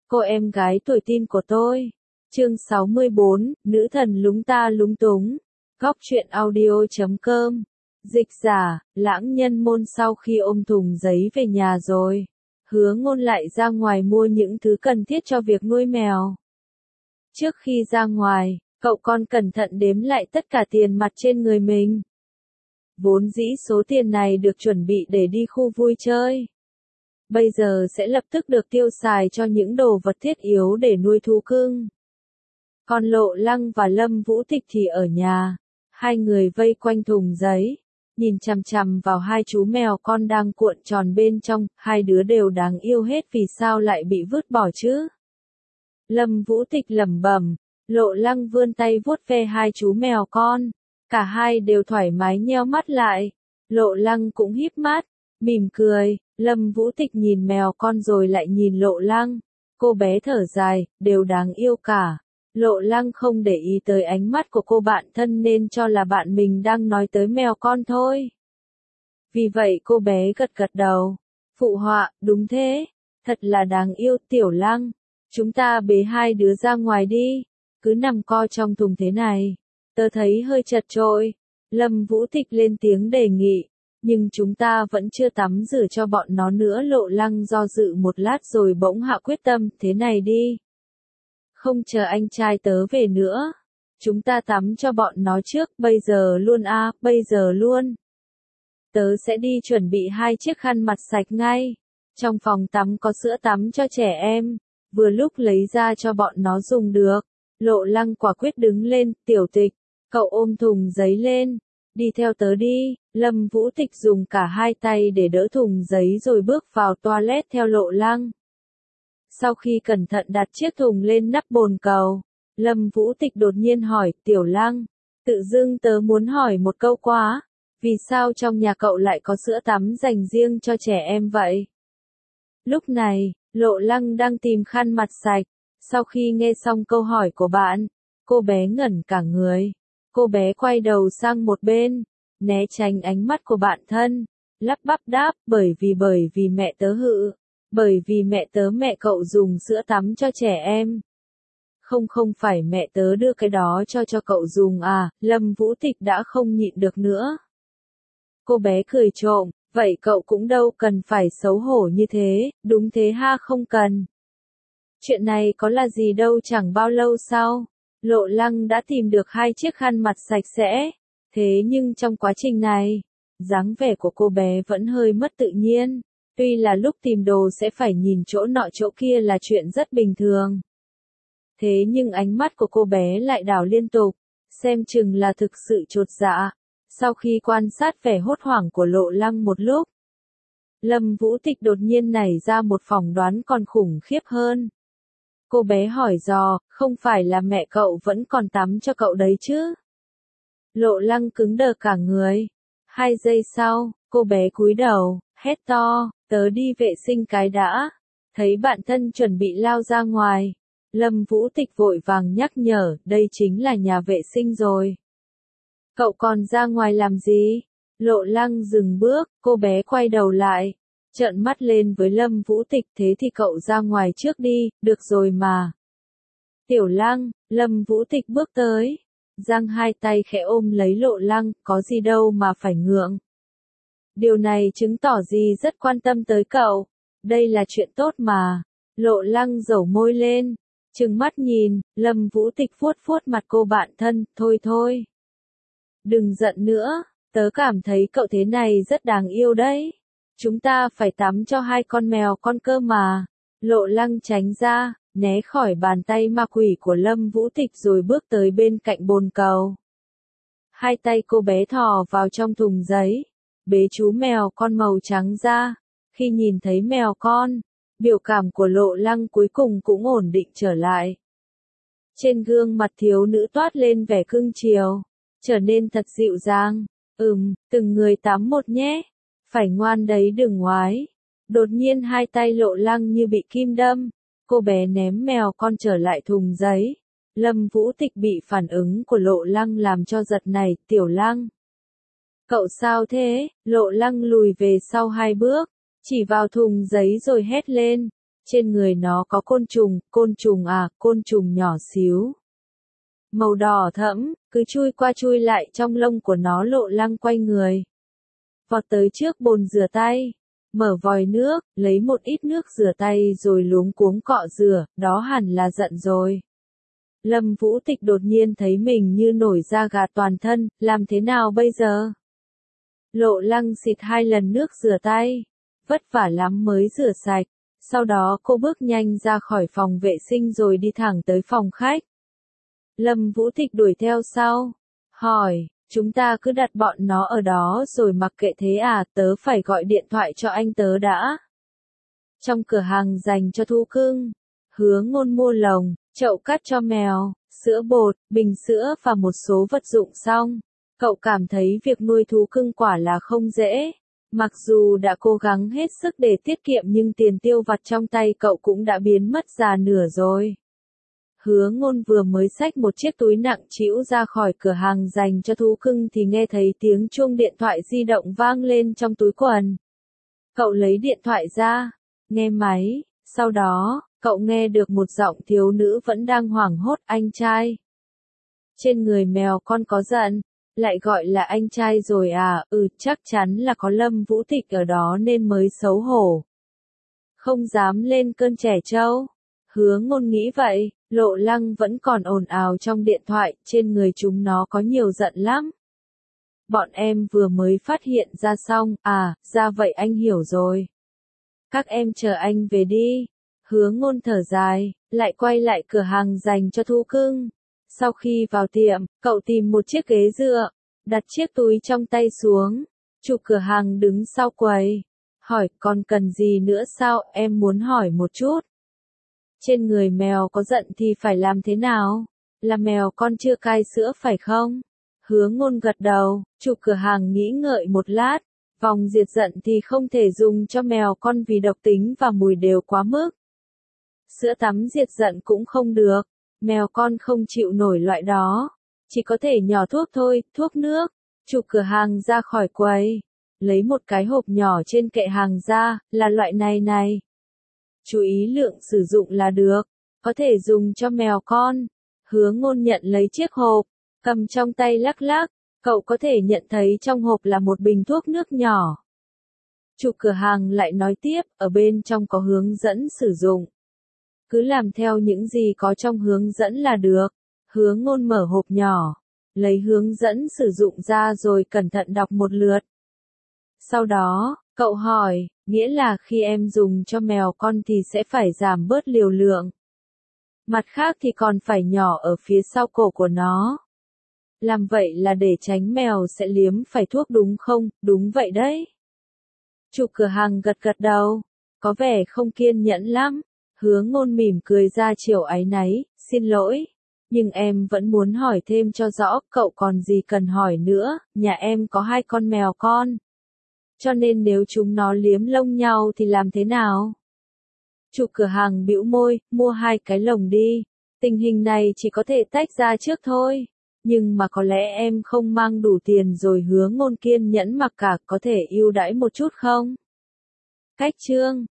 cô em gái tuổi teen của tôi. Chương 64, nữ thần lúng ta lúng túng. Góc truyện audio.com. Dịch giả, Lãng Nhân Môn sau khi ôm thùng giấy về nhà rồi, Hứa Ngôn lại ra ngoài mua những thứ cần thiết cho việc nuôi mèo. Trước khi ra ngoài, cậu con cẩn thận đếm lại tất cả tiền mặt trên người mình. Vốn dĩ số tiền này được chuẩn bị để đi khu vui chơi. Bây giờ sẽ lập tức được tiêu xài cho những đồ vật thiết yếu để nuôi thú cưng. Còn Lộ Lăng và Lâm Vũ Tịch thì ở nhà. Hai người vây quanh thùng giấy, nhìn chằm chằm vào hai chú mèo con đang cuộn tròn bên trong, hai đứa đều đáng yêu hết, vì sao lại bị vứt bỏ chứ? Lâm Vũ Tịch lẩm bẩm, Lộ Lăng vươn tay vuốt ve hai chú mèo con, cả hai đều thoải mái nheo mắt lại. Lộ Lăng cũng híp mắt, mỉm cười. Lâm Vũ Tịch nhìn mèo con rồi lại nhìn Lộ Lăng. Cô bé thở dài, đều đáng yêu cả. Lộ Lăng không để ý tới ánh mắt của cô bạn thân nên cho là bạn mình đang nói tới mèo con thôi. Vì vậy cô bé gật gật đầu. Phụ họa, đúng thế. Thật là đáng yêu Tiểu Lăng. Chúng ta bế hai đứa ra ngoài đi. Cứ nằm co trong thùng thế này. Tớ thấy hơi chật chội. Lâm Vũ Tịch lên tiếng đề nghị. Nhưng chúng ta vẫn chưa tắm rửa cho bọn nó nữa. Lộ Lăng do dự một lát rồi bỗng hạ quyết tâm, thế này đi. Không chờ anh trai tớ về nữa. Chúng ta tắm cho bọn nó trước, bây giờ luôn à, bây giờ luôn. Tớ sẽ đi chuẩn bị hai chiếc khăn mặt sạch ngay. Trong phòng tắm có sữa tắm cho trẻ em. Vừa lúc lấy ra cho bọn nó dùng được. Lộ Lăng quả quyết đứng lên, Tiểu Tịch. Cậu ôm thùng giấy lên. Đi theo tớ đi. Lâm Vũ Tịch dùng cả hai tay để đỡ thùng giấy rồi bước vào toilet theo Lộ Lăng. Sau khi cẩn thận đặt chiếc thùng lên nắp bồn cầu, Lâm Vũ Tịch đột nhiên hỏi, Tiểu Lăng, tự dưng tớ muốn hỏi một câu quá, vì sao trong nhà cậu lại có sữa tắm dành riêng cho trẻ em vậy? Lúc này, Lộ Lăng đang tìm khăn mặt sạch. Sau khi nghe xong câu hỏi của bạn, cô bé ngẩn cả người. Cô bé quay đầu sang một bên, né tránh ánh mắt của bạn thân, lắp bắp đáp, bởi vì mẹ tớ hự. Bởi vì mẹ cậu dùng sữa tắm cho trẻ em. Không phải mẹ tớ đưa cái đó cho cậu dùng à, Lâm Vũ Tịch đã không nhịn được nữa. Cô bé cười trộm, vậy cậu cũng đâu cần phải xấu hổ như thế, đúng thế ha, không cần. Chuyện này có là gì đâu, chẳng bao lâu sau, Lộ Lăng đã tìm được hai chiếc khăn mặt sạch sẽ. Thế nhưng trong quá trình này, dáng vẻ của cô bé vẫn hơi mất tự nhiên. Tuy là lúc tìm đồ sẽ phải nhìn chỗ nọ chỗ kia là chuyện rất bình thường. Thế nhưng ánh mắt của cô bé lại đảo liên tục, xem chừng là thực sự chột dạ. Sau khi quan sát vẻ hốt hoảng của Lộ Lăng một lúc, Lâm Vũ Tịch đột nhiên nảy ra một phỏng đoán còn khủng khiếp hơn. Cô bé hỏi dò, không phải là mẹ cậu vẫn còn tắm cho cậu đấy chứ? Lộ Lăng cứng đờ cả người. 2 giây sau, cô bé cúi đầu, hét to, tớ đi vệ sinh cái đã. Thấy bạn thân chuẩn bị lao ra ngoài, Lâm Vũ Tịch vội vàng nhắc nhở, đây chính là nhà vệ sinh rồi. Cậu còn ra ngoài làm gì? Lộ Lăng dừng bước, cô bé quay đầu lại, trợn mắt lên với Lâm Vũ Tịch, thế thì cậu ra ngoài trước đi, được rồi mà. Tiểu Lăng, Lâm Vũ Tịch bước tới, giang hai tay khẽ ôm lấy Lộ Lăng, có gì đâu mà phải ngượng. Điều này chứng tỏ gì rất quan tâm tới cậu. Đây là chuyện tốt mà. Lộ Lăng dẩu môi lên, trừng mắt nhìn. Lâm Vũ Tịch vuốt vuốt mặt cô bạn thân, thôi. Đừng giận nữa, tớ cảm thấy cậu thế này rất đáng yêu đấy. Chúng ta phải tắm cho hai con mèo con cơ mà. Lộ Lăng tránh ra, né khỏi bàn tay ma quỷ của Lâm Vũ Tịch rồi bước tới bên cạnh bồn cầu. Hai tay cô bé thò vào trong thùng giấy, bế chú mèo con màu trắng ra. Khi nhìn thấy mèo con, biểu cảm của Lộ Lăng cuối cùng cũng ổn định trở lại. Trên gương mặt thiếu nữ toát lên vẻ cưng chiều, trở nên thật dịu dàng. Từng người tắm một nhé. Phải ngoan đấy, đừng ngoái. Đột nhiên hai tay Lộ Lăng như bị kim đâm. Cô bé ném mèo con trở lại thùng giấy. Lâm Vũ Tịch bị phản ứng của Lộ Lăng làm cho giật nảy, Tiểu Lăng. Cậu sao thế? Lộ Lăng lùi về sau 2 bước, chỉ vào thùng giấy rồi hét lên. Trên người nó có côn trùng à, côn trùng nhỏ xíu. Màu đỏ thẫm, cứ chui qua chui lại trong lông của nó. Lộ Lăng quay người, vọt tới trước bồn rửa tay, mở vòi nước, lấy một ít nước rửa tay rồi luống cuống cọ rửa, đó hẳn là giận rồi. Lâm Vũ Tịch đột nhiên thấy mình như nổi da gà toàn thân, làm thế nào bây giờ? Lộ Lăng xịt 2 lần nước rửa tay, vất vả lắm mới rửa sạch, sau đó cô bước nhanh ra khỏi phòng vệ sinh rồi đi thẳng tới phòng khách. Lâm Vũ Tịch đuổi theo sau, hỏi, chúng ta cứ đặt bọn nó ở đó rồi mặc kệ thế à, tớ phải gọi điện thoại cho anh tớ đã. Trong cửa hàng dành cho thú cưng, Hứa Ngôn mua lồng, chậu cát cho mèo, sữa bột, bình sữa và một số vật dụng xong. Cậu cảm thấy việc nuôi thú cưng quả là không dễ. Mặc dù đã cố gắng hết sức để tiết kiệm nhưng tiền tiêu vặt trong tay cậu cũng đã biến mất già nửa rồi. Hứa Ngôn vừa mới xách một chiếc túi nặng trĩu ra khỏi cửa hàng dành cho thú cưng thì nghe thấy tiếng chuông điện thoại di động vang lên trong túi quần. Cậu lấy điện thoại ra, nghe máy, sau đó, cậu nghe được một giọng thiếu nữ vẫn đang hoảng hốt, anh trai. Trên người mèo con có giận, lại gọi là anh trai rồi à, chắc chắn là có Lâm Vũ Tịch ở đó nên mới xấu hổ. Không dám lên cơn trẻ trâu. Hứa Ngôn nghĩ vậy, Lộ Lăng vẫn còn ồn ào trong điện thoại, trên người chúng nó có nhiều giận lắm. Bọn em vừa mới phát hiện ra xong, à, ra vậy anh hiểu rồi. Các em chờ anh về đi. Hứa Ngôn thở dài, lại quay lại cửa hàng dành cho thú cưng. Sau khi vào tiệm, cậu tìm một chiếc ghế dựa, đặt chiếc túi trong tay xuống. Chủ cửa hàng đứng sau quầy, hỏi còn cần gì nữa sao, em muốn hỏi một chút. Trên người mèo có giận thì phải làm thế nào? Là mèo con chưa cai sữa phải không? Hứa Ngôn gật đầu, chủ cửa hàng nghĩ ngợi một lát. Vòng diệt giận thì không thể dùng cho mèo con vì độc tính và mùi đều quá mức. Sữa tắm diệt giận cũng không được, mèo con không chịu nổi loại đó. Chỉ có thể nhỏ thuốc thôi, thuốc nước. Chủ cửa hàng ra khỏi quầy, lấy một cái hộp nhỏ trên kệ hàng ra, là loại này. Chú ý lượng sử dụng là được, có thể dùng cho mèo con. Hứa Ngôn nhận lấy chiếc hộp, cầm trong tay lắc lắc, cậu có thể nhận thấy trong hộp là một bình thuốc nước nhỏ. Chủ cửa hàng lại nói tiếp, ở bên trong có hướng dẫn sử dụng. Cứ làm theo những gì có trong hướng dẫn là được. Hứa Ngôn mở hộp nhỏ, lấy hướng dẫn sử dụng ra rồi cẩn thận đọc một lượt. Sau đó, cậu hỏi, nghĩa là khi em dùng cho mèo con thì sẽ phải giảm bớt liều lượng. Mặt khác thì còn phải nhỏ ở phía sau cổ của nó. Làm vậy là để tránh mèo sẽ liếm phải thuốc đúng không? Đúng vậy đấy. Chủ cửa hàng gật đầu, có vẻ không kiên nhẫn lắm. Hứa Ngôn mỉm cười ra chiều áy náy, xin lỗi. Nhưng em vẫn muốn hỏi thêm cho rõ, cậu còn gì cần hỏi nữa, nhà em có 2 con mèo con. Cho nên nếu chúng nó liếm lông nhau thì làm thế nào? Chủ cửa hàng bĩu môi, mua 2 cái lồng đi. Tình hình này chỉ có thể tách ra trước thôi. Nhưng mà có lẽ em không mang đủ tiền rồi. Hứa Ngôn kiên nhẫn mặc cả, có thể ưu đãi một chút không? Cách chương